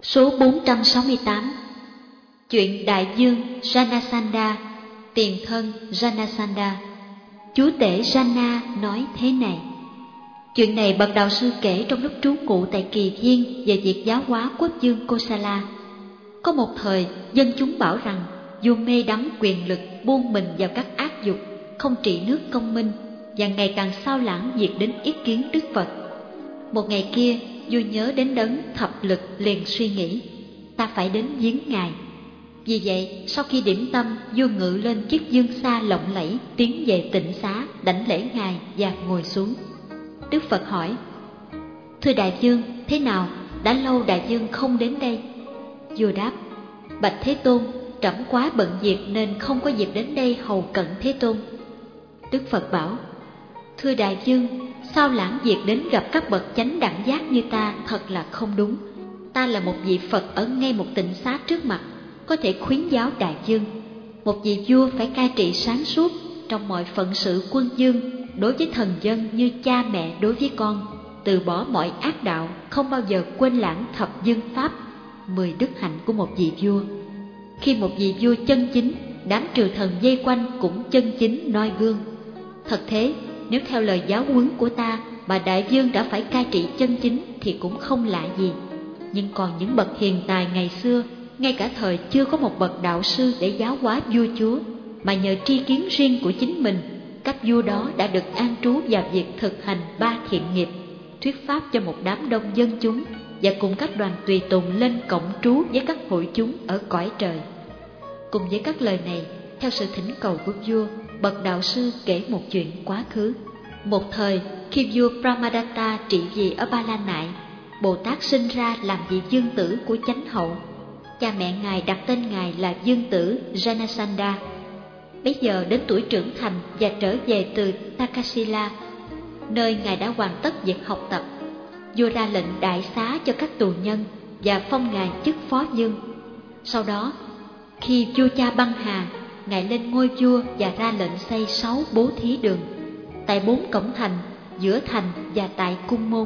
Số 468. Chuyện đại dương Janasanda, tiền thân Janasanda. Chúa tể Jana nói thế này. Chuyện này bậc đạo sư kể trong lúc trú ngụ tại Kỳ Viên về việc giáo hóa quốc vương Kosala. Có một thời, dân chúng bảo rằng vua mê đắm quyền lực, buông mình vào các ác dục, không trị nước công minh và ngày càng sao lãng việc đến ý kiến Đức Phật. Một ngày kia, vua nhớ đến đấng thập lực, liền suy nghĩ, ta phải đến viếng ngài. Vì vậy, sau khi điểm tâm, vua ngự lên chiếc dương xa lộng lẫy, tiến về tịnh xá, đảnh lễ ngài và ngồi xuống. Đức Phật hỏi, thưa đại vương, thế nào, đã lâu đại vương không đến đây? Vua đáp, bạch Thế Tôn, trẫm quá bận việc nên không có dịp đến đây hầu cận Thế Tôn. Đức Phật bảo, thưa đại vương, sao lãng việc đến gặp các bậc chánh đẳng giác như ta thật là không đúng. Ta là một vị Phật ở ngay một tịnh xá trước mặt, có thể khuyến giáo đại vương. Một vị vua phải cai trị sáng suốt trong mọi phận sự quân vương, đối với thần dân như cha mẹ đối với con, từ bỏ mọi ác đạo, không bao giờ quên lãng thập dương pháp, 10 đức hạnh của một vị vua. Khi một vị vua chân chính, đám triều thần vây quanh cũng chân chính noi gương. Thật thế, nếu theo lời giáo huấn của ta mà đại vương đã phải cai trị chân chính thì cũng không lạ gì. Nhưng còn những bậc hiền tài ngày xưa, ngay cả thời chưa có một bậc đạo sư để giáo hóa vua chúa, mà nhờ tri kiến riêng của chính mình, các vua đó đã được an trú vào việc thực hành 3 thiện nghiệp, thuyết pháp cho một đám đông dân chúng và cùng các đoàn tùy tùng lên cộng trú với các hội chúng ở cõi trời. Cùng với các lời này, theo sự thỉnh cầu của vua, bậc đạo sư kể một chuyện quá khứ. Một thời, khi vua Brahmadatta trị vì ở Ba La Nại, Bồ Tát sinh ra làm vị vương tử của chánh hậu. Cha mẹ ngài đặt tên ngài là vương tử Janasanda. Bây giờ đến tuổi trưởng thành và trở về từ Takasila, nơi ngài đã hoàn tất việc học tập. Vua ra lệnh đại xá cho các tù nhân và phong ngài chức phó vương. Sau đó, khi vua cha băng hà, ngài lên ngôi vua và ra lệnh xây 6 bố thí đường tại 4 cổng thành, giữa thành và tại cung môn.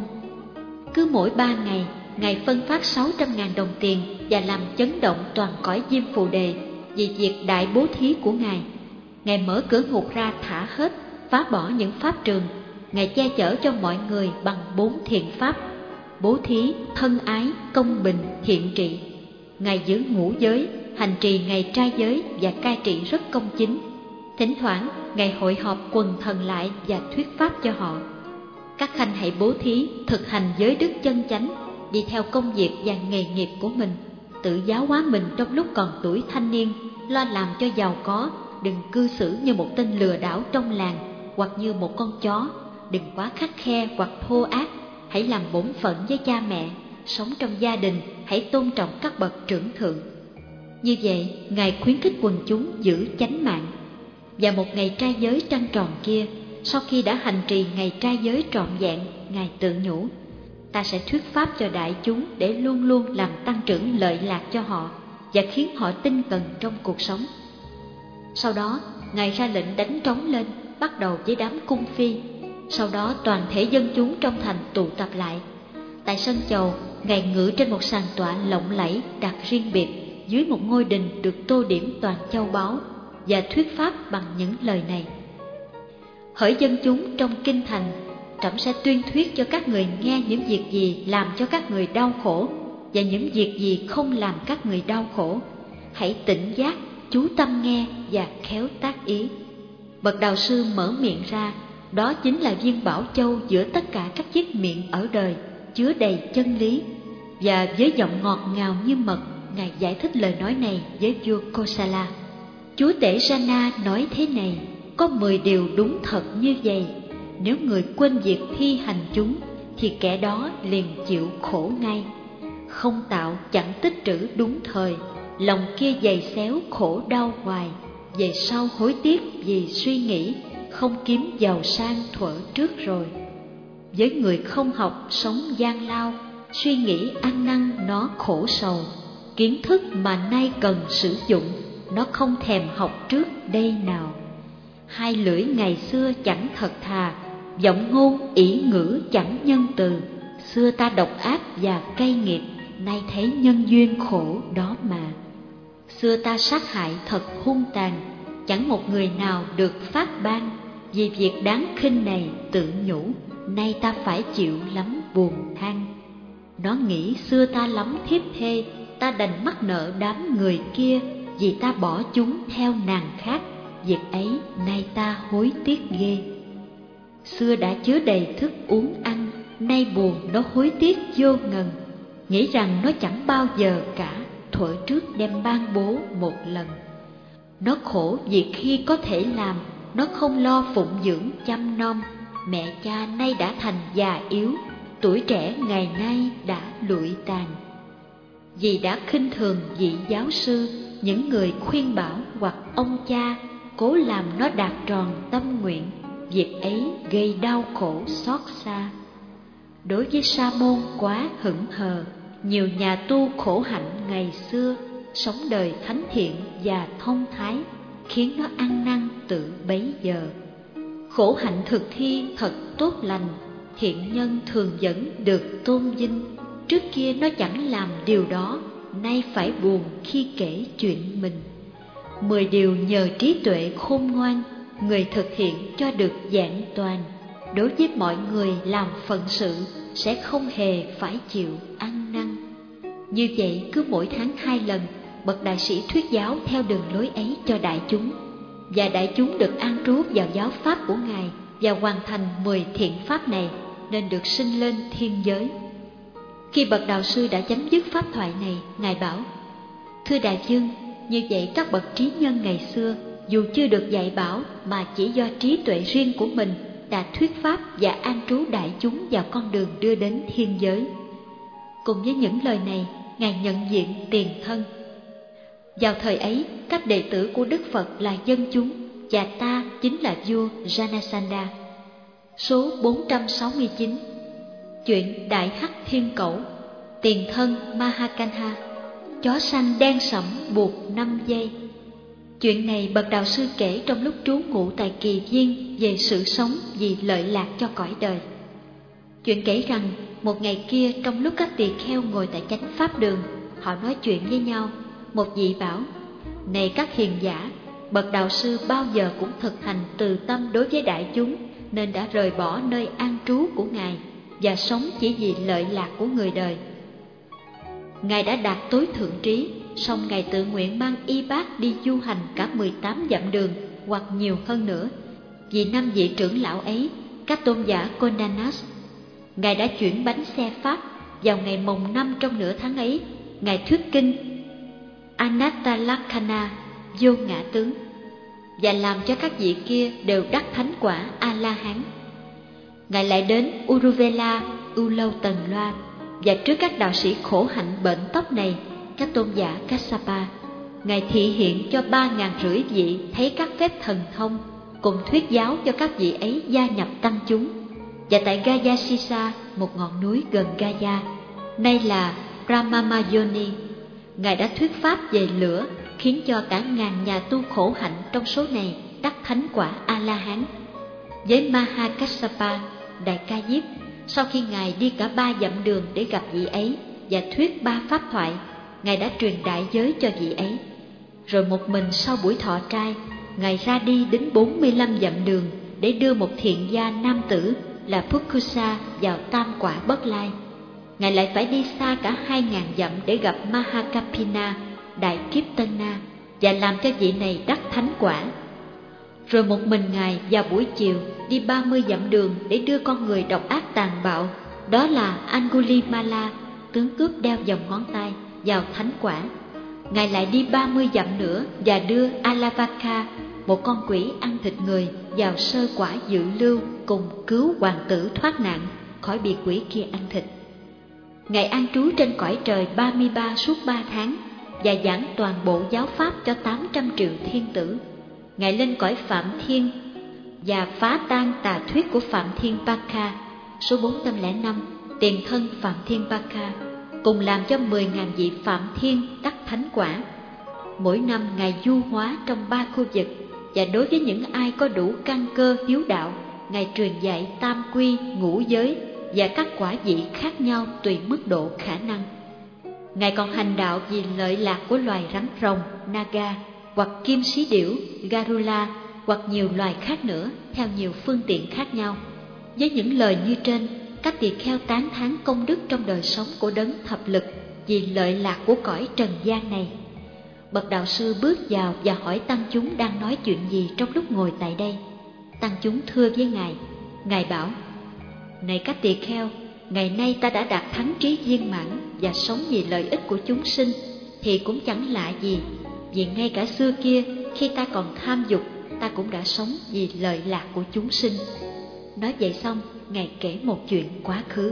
Cứ mỗi 3 ngày, ngài phân phát 600.000 đồng tiền và làm chấn động toàn cõi Diêm Phù Đề vì việc đại bố thí của ngài. Ngài mở cửa ngục ra thả hết, phá bỏ những pháp trường. Ngài che chở cho mọi người bằng 4 thiện pháp: bố thí, thân ái, công bình, thiện trị. Ngài giữ ngũ giới, hành trì ngày trai giới và cai trị rất công chính. Thỉnh thoảng, ngài hội họp quần thần lại và thuyết pháp cho họ. Các khanh hãy bố thí, thực hành giới đức chân chánh, đi theo công việc và nghề nghiệp của mình, tự giáo hóa mình trong lúc còn tuổi thanh niên, lo làm cho giàu có, đừng cư xử như một tên lừa đảo trong làng hoặc như một con chó, đừng quá khắt khe hoặc thô ác, hãy làm bổn phận với cha mẹ, sống trong gia đình, hãy tôn trọng các bậc trưởng thượng. Như vậy, ngài khuyến khích quần chúng giữ chánh mạng. Và một ngày trai giới trăng tròn kia, sau khi đã hành trì ngày trai giới trọn vẹn, ngài tự nhủ, ta sẽ thuyết pháp cho đại chúng để luôn luôn làm tăng trưởng lợi lạc cho họ và khiến họ tinh cần trong cuộc sống. Sau đó, ngài ra lệnh đánh trống lên, bắt đầu với đám cung phi. Sau đó toàn thể dân chúng trong thành tụ tập lại. Tại sân chầu, ngài ngự trên một sàn tọa lộng lẫy đặt riêng biệt dưới một ngôi đình được tô điểm toàn châu báu và thuyết pháp bằng những lời này: hỡi dân chúng trong kinh thành, trẫm sẽ tuyên thuyết cho các người nghe những việc gì làm cho các người đau khổ và những việc gì không làm các người đau khổ. Hãy tỉnh giác, chú tâm nghe và khéo tác ý. Bậc đạo sư mở miệng ra, đó chính là viên bảo châu giữa tất cả các chiếc miệng ở đời, chứa đầy chân lý. Và với giọng ngọt ngào như mật, ngài giải thích lời nói này với vua Kosala. Chúa tể Jana nói thế này: có 10 điều đúng thật như vậy. Nếu người quên việc thi hành chúng, thì kẻ đó liền chịu khổ ngay. Không tạo chẳng tích trữ đúng thời, lòng kia dày xéo khổ đau hoài. Về sau hối tiếc vì suy nghĩ, không kiếm giàu sang thuở trước rồi. Với người không học sống gian lao, suy nghĩ ăn năn nó khổ sầu. Kiến thức mà nay cần sử dụng, nó không thèm học trước đây nào. Hai lưỡi ngày xưa chẳng thật thà, giọng ngôn ỷ ngữ chẳng nhân từ. Xưa ta độc ác và cay nghiệt, nay thấy nhân duyên khổ đó mà. Xưa ta sát hại thật hung tàn, chẳng một người nào được phát ban, vì việc đáng khinh này tự nhủ, nay ta phải chịu lắm buồn than. Nó nghĩ xưa ta lắm thiếp thê, ta đành mắc nợ đám người kia, vì ta bỏ chúng theo nàng khác, việc ấy nay ta hối tiếc ghê. Xưa đã chứa đầy thức uống ăn, nay buồn nó hối tiếc vô ngần, nghĩ rằng nó chẳng bao giờ cả, thuở trước đem ban bố một lần. Nó khổ vì khi có thể làm, nó không lo phụng dưỡng chăm nom, mẹ cha nay đã thành già yếu, tuổi trẻ ngày nay đã lụi tàn. Vì đã khinh thường vị giáo sư, những người khuyên bảo hoặc ông cha, cố làm nó đạt tròn tâm nguyện, việc ấy gây đau khổ xót xa. Đối với sa môn quá hững hờ, nhiều nhà tu khổ hạnh ngày xưa, sống đời thánh thiện và thông thái, khiến nó ăn năn tự bấy giờ. Khổ hạnh thực thi thật tốt lành, thiện nhân thường vẫn được tôn vinh. Trước kia nó chẳng làm điều đó, nay phải buồn khi kể chuyện mình. 10 điều nhờ trí tuệ khôn ngoan, người thực hiện cho được vẹn toàn. Đối với mọi người làm phận sự, sẽ không hề phải chịu ăn năn. Như vậy cứ mỗi tháng 2 lần, bậc đại sĩ thuyết giáo theo đường lối ấy cho đại chúng, và đại chúng được an trú vào giáo pháp của Ngài và hoàn thành 10 thiện pháp này, nên được sinh lên thiên giới. Khi bậc đạo sư đã chấm dứt pháp thoại này, Ngài bảo: Thưa đại vương, như vậy các bậc trí nhân ngày xưa, dù chưa được dạy bảo mà chỉ do trí tuệ riêng của mình đã thuyết pháp và an trú đại chúng vào con đường đưa đến thiên giới. Cùng với những lời này, Ngài nhận diện tiền thân. Vào thời ấy, các đệ tử của Đức Phật là dân chúng, và ta chính là vua Janasanda. Số 469. Chuyện Đại Hắc Thiên Cẩu. Tiền thân Mahakanha. Chó săn đen sẫm buộc 5 giây. Chuyện này bậc đạo sư kể trong lúc trú ngụ tại Kỳ Viên về sự sống vì lợi lạc cho cõi đời. Chuyện kể rằng một ngày kia, trong lúc các tỳ kheo ngồi tại chánh pháp đường, họ nói chuyện với nhau. Một vị bảo: Này các hiền giả, bậc đạo sư bao giờ cũng thực hành từ tâm đối với đại chúng, nên đã rời bỏ nơi an trú của Ngài và sống chỉ vì lợi lạc của người đời. Ngài đã đạt tối thượng trí, song Ngài tự nguyện mang y bát đi du hành cả 18 dặm đường hoặc nhiều hơn nữa. Vì 5 vị trưởng lão ấy, các tôn giả Kondanas, Ngài đã chuyển bánh xe Pháp. Vào ngày mồng 5 trong nửa tháng ấy, Ngài thuyết kinh Anattalakkhana vô ngã tướng, và làm cho các vị kia đều đắc thánh quả A-la-hán. Ngài lại đến Uruvela, U Lâu Tần Loa, và trước các đạo sĩ khổ hạnh bệnh tóc này, các tôn giả Kassapa, Ngài thị hiện cho 3.500 vị thấy các phép thần thông, cùng thuyết giáo cho các vị ấy gia nhập tăng chúng. Và tại Gayasisa, một ngọn núi gần Gaya, nay là Brahmamayoni, Ngài đã thuyết pháp về lửa, khiến cho cả ngàn nhà tu khổ hạnh trong số này đắc thánh quả A-la-hán. Với Mahakassapa, Đại Ca Diếp, sau khi Ngài đi cả 3 dặm đường để gặp vị ấy và thuyết 3 pháp thoại, Ngài đã truyền đại giới cho vị ấy. Rồi một mình sau buổi thọ trai, Ngài ra đi đến 45 dặm đường để đưa một thiện gia nam tử là Pukkusa vào tam quả bất lai. Ngài lại phải đi xa cả 2.000 dặm để gặp Mahakapina, Đại Kiếp Tân Na, và làm cho vị này đắc thánh quả. Rồi một mình Ngài vào buổi chiều đi 30 dặm đường để đưa con người độc ác tàn bạo, đó là Angulimala, tướng cướp đeo vòng ngón tay, vào thánh quả. Ngài lại đi 30 dặm nữa và đưa Alavaka, một con quỷ ăn thịt người, vào sơ quả dự lưu, cùng cứu hoàng tử thoát nạn khỏi bị quỷ kia ăn thịt. Ngài an trú trên cõi trời 33 suốt 3 tháng và giảng toàn bộ giáo pháp cho 800 triệu thiên tử. Ngài lên cõi Phạm Thiên và phá tan tà thuyết của Phạm Thiên Baka, số 405, tiền thân Phạm Thiên Baka, cùng làm cho 10.000 vị Phạm Thiên đắc thánh quả. Mỗi năm Ngài du hóa trong 3 khu vực, và đối với những ai có đủ căn cơ hiếu đạo, Ngài truyền dạy tam quy, ngũ giới và các quả vị khác nhau tùy mức độ khả năng. Ngài còn hành đạo vì lợi lạc của loài rắn rồng Naga, hoặc kim sĩ điểu Garula, hoặc nhiều loài khác nữa, theo nhiều phương tiện khác nhau. Với những lời như trên, các tỳ kheo tán thán công đức trong đời sống của đấng thập lực vì lợi lạc của cõi trần gian này. Bậc đạo sư bước vào và hỏi tăng chúng đang nói chuyện gì trong lúc ngồi tại đây. Tăng chúng thưa với Ngài. Ngài bảo: Này các tỳ kheo, ngày nay ta đã đạt thắng trí viên mãn và sống vì lợi ích của chúng sinh, thì cũng chẳng lạ gì, vì ngay cả xưa kia khi ta còn tham dục, ta cũng đã sống vì lợi lạc của chúng sinh. Nói vậy xong, Ngài kể một chuyện quá khứ.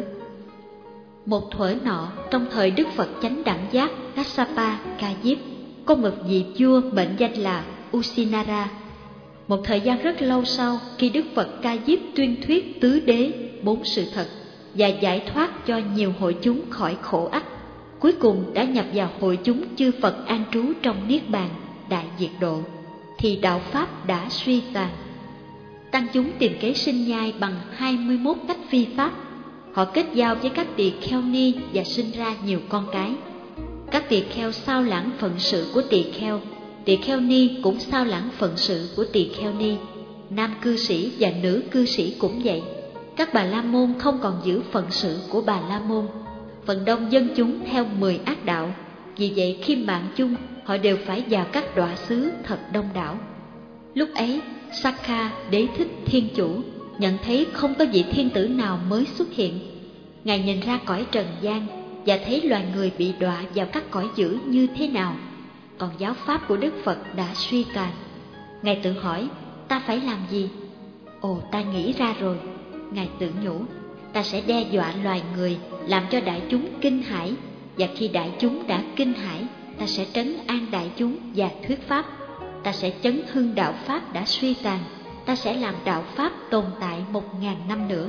Một thuở nọ, trong thời Đức Phật Chánh Đẳng Giác Kassapa Ca Diếp, có một vị vua mệnh danh là Usinara. Một thời gian rất lâu sau, khi Đức Phật Ca Diếp tuyên thuyết tứ đế, 4 sự thật và giải thoát cho nhiều hội chúng khỏi khổ ách, cuối cùng đã nhập vào hội chúng chư Phật an trú trong Niết Bàn Đại Diệt Độ, thì đạo Pháp đã suy tàn. Tăng chúng tìm kế sinh nhai bằng 21 cách phi pháp. Họ kết giao với các tỳ kheo ni và sinh ra nhiều con cái. Các tỳ kheo sao lãng phận sự của tỳ kheo ni cũng sao lãng phận sự của tỳ kheo ni. Nam cư sĩ và nữ cư sĩ cũng vậy. Các bà la môn không còn giữ phận sự của bà la môn. Phần đông dân chúng theo 10 ác đạo. Vì vậy khi mạng chung, họ đều phải vào các đọa xứ thật đông đảo. Lúc ấy, Sakha Đế Thích Thiên Chủ nhận thấy không có vị thiên tử nào mới xuất hiện. Ngài nhìn ra cõi trần gian và thấy loài người bị đọa vào các cõi dữ như thế nào. Còn giáo pháp của Đức Phật đã suy tàn. Ngài tự hỏi, ta phải làm gì? Ồ, ta nghĩ ra rồi. Ngài tự nhủ, ta sẽ đe dọa loài người, làm cho đại chúng kinh hãi. Và khi đại chúng đã kinh hãi, ta sẽ trấn an đại chúng và thuyết pháp. Ta sẽ chấn hưng đạo pháp đã suy tàn. Ta sẽ làm đạo pháp tồn tại 1000 năm nữa.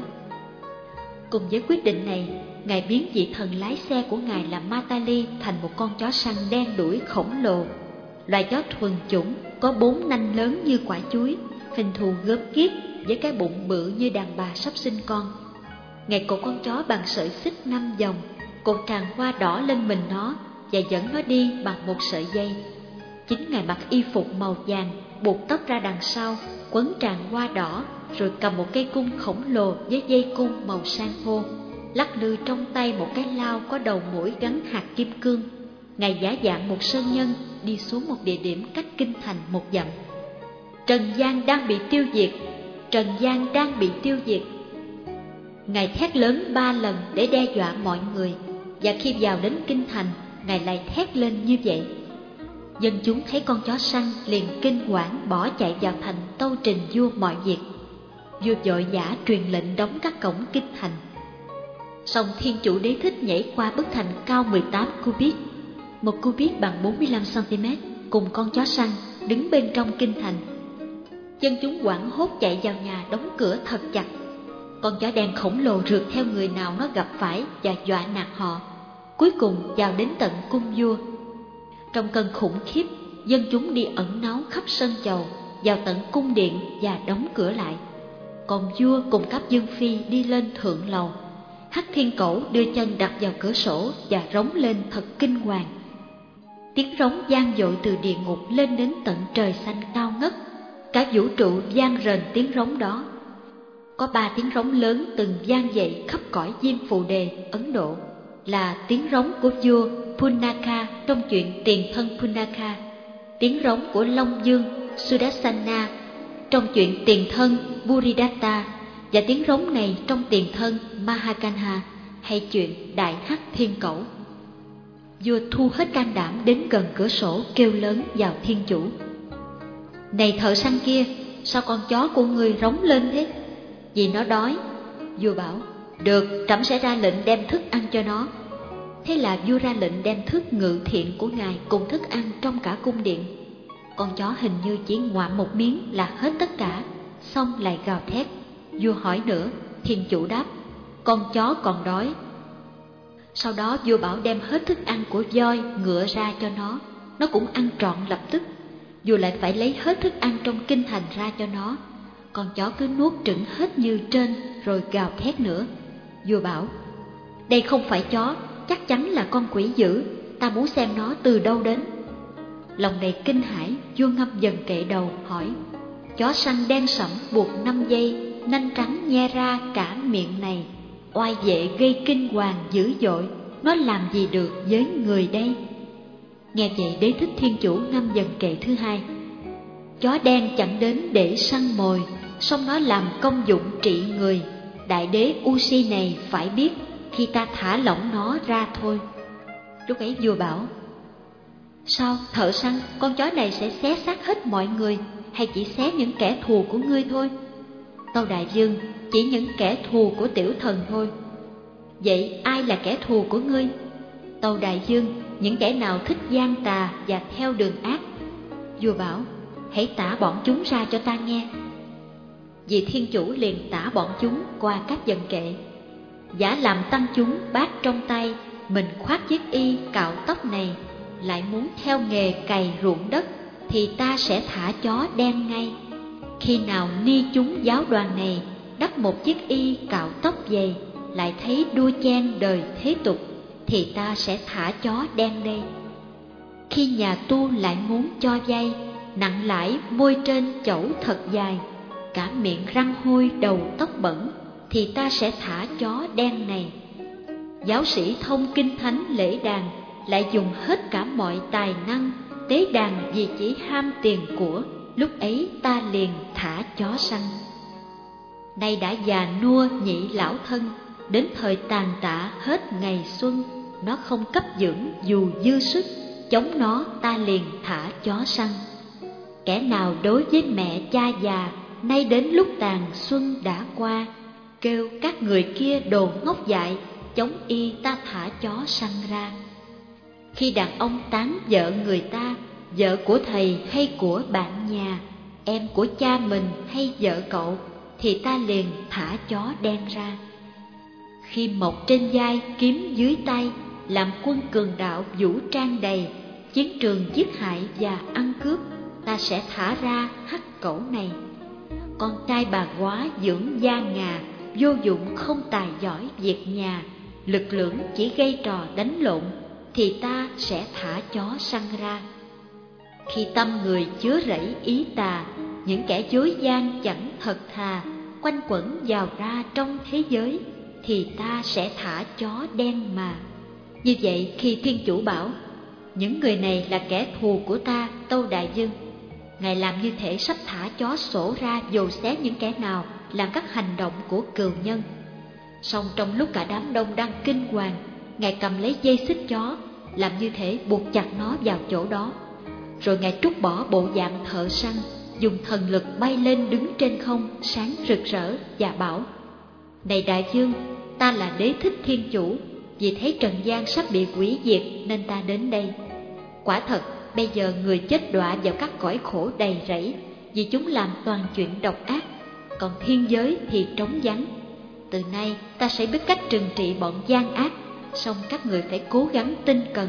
Cùng với quyết định này, Ngài biến vị thần lái xe của Ngài là Matali thành một con chó săn đen đuổi khổng lồ. Loài chó thuần chủng, có 4 nanh lớn như quả chuối, hình thù gớm ghiếc với cái bụng bự như đàn bà sắp sinh con. Ngài cột con chó bằng sợi xích 5 vòng, cột tràng hoa đỏ lên mình nó và dẫn nó đi bằng một sợi dây. Chính Ngài mặc y phục màu vàng, buộc tóc ra đằng sau, quấn tràng hoa đỏ, rồi cầm một cây cung khổng lồ với dây cung màu san hô, lắc lư trong tay một cái lao có đầu mũi gắn hạt kim cương. Ngài giả dạng một sơn nhân đi xuống một địa điểm cách kinh thành 1 dặm. Trần gian đang bị tiêu diệt, trần gian đang bị tiêu diệt. Ngài thét lớn 3 lần để đe dọa mọi người, và khi vào đến kinh thành, Ngài lại thét lên như vậy. Dân chúng thấy con chó săn liền kinh hoảng bỏ chạy vào thành tâu trình vua mọi việc. Vua vội vã truyền lệnh đóng các cổng kinh thành. Song Thiên Chủ Đế Thích nhảy qua bức thành cao 18 cubit, 1 cubit bằng 45 cm, cùng con chó săn đứng bên trong kinh thành. Dân chúng hoảng hốt chạy vào nhà đóng cửa thật chặt. Con chó đen khổng lồ rượt theo người nào nó gặp phải và dọa nạt họ, cuối cùng vào đến tận cung vua. Trong cơn khủng khiếp, dân chúng đi ẩn náu khắp sân chầu, vào tận cung điện và đóng cửa lại. Còn vua cùng các dương phi đi lên thượng lầu. Hắc Thiên Cẩu đưa chân đặt vào cửa sổ và rống lên thật kinh hoàng. Tiếng rống vang dội từ địa ngục lên đến tận trời xanh cao ngất. Cả vũ trụ vang rền tiếng rống đó. Có 3 tiếng rống lớn từng vang dậy khắp cõi Diêm Phù Đề, Ấn Độ, là tiếng rống của vua Punaka trong chuyện Tiền Thân Punaka, tiếng rống của Long Dương Sudarsana trong chuyện Tiền Thân Buridatta, và tiếng rống này trong Tiền Thân Mahakanha hay chuyện Đại Hắc Thiên Cẩu. Vua thu hết can đảm đến gần cửa sổ kêu lớn vào Thiên Chủ: Này thợ săn kia, sao con chó của ngươi rống lên thế? Vì nó đói. Vua bảo: Được, trẫm sẽ ra lệnh đem thức ăn cho nó. Thế là vua ra lệnh đem thức ngự thiện của Ngài cùng thức ăn trong cả cung điện. Con chó hình như chỉ ngoạm một miếng là hết tất cả, xong lại gào thét. Vua hỏi nữa, Thiên Chủ đáp: Con chó còn đói. Sau đó vua bảo đem hết thức ăn của voi, ngựa ra cho nó cũng ăn trọn lập tức. Vua lại phải lấy hết thức ăn trong kinh thành ra cho nó. Con chó cứ nuốt trửng hết như trên rồi gào thét nữa. Vua bảo: Đây không phải chó, chắc chắn là con quỷ dữ. ta muốn xem nó từ đâu đến. Lòng đầy kinh hãi, vua Ngâm Dần Kệ đầu hỏi: chó săn đen sẫm buộc 5 dây, nanh trắng nhe ra cả miệng này, oai vệ gây kinh hoàng dữ dội, nó làm gì được với người đây? Nghe vậy Đế Thích Thiên Chủ Ngâm Dần Kệ thứ hai: chó đen chẳng đến để săn mồi, song nó làm công dụng trị người. Đại đế Usi này phải biết, khi ta thả lỏng nó ra thôi. Lúc ấy vua bảo: sao thợ săn, con chó này sẽ xé xác hết mọi người, hay chỉ xé những kẻ thù của ngươi thôi? Tâu Đại Dương: chỉ những kẻ thù của tiểu thần thôi. Vậy ai là kẻ thù của ngươi? Tâu Đại Dương: những kẻ nào thích gian tà và theo đường ác. Vua bảo: hãy tả bọn chúng ra cho ta nghe. Vị Thiên Chủ liền tả bọn chúng qua các dần kệ. Giả làm tăng chúng bát trong tay, mình khoác chiếc y cạo tóc này, lại muốn theo nghề cày ruộng đất, thì ta sẽ thả chó đen ngay. Khi nào ni chúng giáo đoàn này đắp một chiếc y cạo tóc dày, lại thấy đua chen đời thế tục, thì ta sẽ thả chó đen đây. Khi nhà tu lại muốn cho vay, nặng lãi môi trên chẩu thật dài, cả miệng răng hôi đầu tóc bẩn, thì ta sẽ thả chó đen này. Giáo sĩ thông kinh thánh lễ đàn, lại dùng hết cả mọi tài năng tế đàn vì chỉ ham tiền của, lúc ấy ta liền thả chó săn. Nay đã già nua nhị lão thân, đến thời tàn tạ hết ngày xuân, nó không cấp dưỡng dù dư sức, chống nó ta liền thả chó săn. Kẻ nào đối với mẹ cha già, nay đến lúc tàn xuân đã qua, kêu các người kia đồ ngốc dại, chống y ta thả chó săn ra. Khi đàn ông tán vợ người ta, vợ của thầy hay của bạn nhà, em của cha mình hay vợ cậu, thì ta liền thả chó đen ra. Khi mộc trên vai kiếm dưới tay, làm quân cường đạo vũ trang đầy, chiến trường giết hại và ăn cướp, ta sẽ thả ra hắc cẩu này. Con trai bà góa dưỡng da ngà, vô dụng không tài giỏi việc nhà, lực lưỡng chỉ gây trò đánh lộn, thì ta sẽ thả chó săn ra. Khi tâm người chứa rẫy ý tà, những kẻ dối gian chẳng thật thà, quanh quẩn vào ra trong thế giới, thì ta sẽ thả chó đen mà. Như vậy khi Thiên Chủ bảo: những người này là kẻ thù của ta, Tâu Đại Dương, Ngài làm như thể sắp thả chó sổ ra dồ xé những kẻ nào làm các hành động của cừu nhân. Song trong lúc cả đám đông đang kinh hoàng, Ngài cầm lấy dây xích chó, làm như thể buộc chặt nó vào chỗ đó. Rồi Ngài trút bỏ bộ dạng thợ săn, dùng thần lực bay lên đứng trên không sáng rực rỡ và bảo: này Đại Dương, ta là Đế Thích Thiên Chủ, vì thấy trần gian sắp bị hủy diệt nên ta đến đây. Quả thật bây giờ người chết đọa vào các cõi khổ đầy rẫy, vì chúng làm toàn chuyện độc ác, còn thiên giới thì trống vắng. Từ nay ta sẽ biết cách trừng trị bọn gian ác, song các người phải cố gắng tinh cần.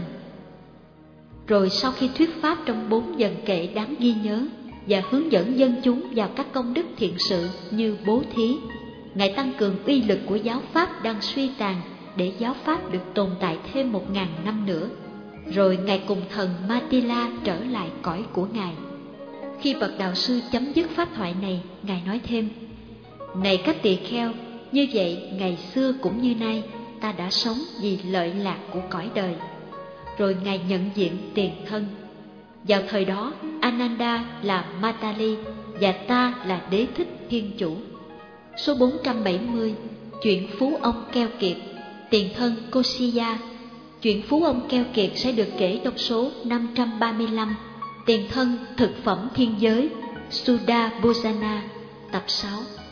Rồi sau khi thuyết pháp trong 4 dần kệ đáng ghi nhớ và hướng dẫn dân chúng vào các công đức thiện sự như bố thí, Ngài tăng cường uy lực của giáo pháp đang suy tàn, để giáo pháp được tồn tại thêm 1000 năm nữa. Rồi Ngài cùng thần Matila trở lại cõi của Ngài. Khi bậc đạo sư chấm dứt pháp thoại này, Ngài nói thêm: này các tỳ kheo, như vậy ngày xưa cũng như nay, ta đã sống vì lợi lạc của cõi đời. Rồi Ngài nhận diện tiền thân. Vào thời đó, Ananda là Matali và ta là Đế Thích Thiên Chủ. Số 470, chuyện phú ông keo kiệt, tiền thân Kosiya. Chuyện phú ông keo kiệt sẽ được kể trong số 535, tiền thân thực phẩm thiên giới, Sudha Bhojana, tập 6.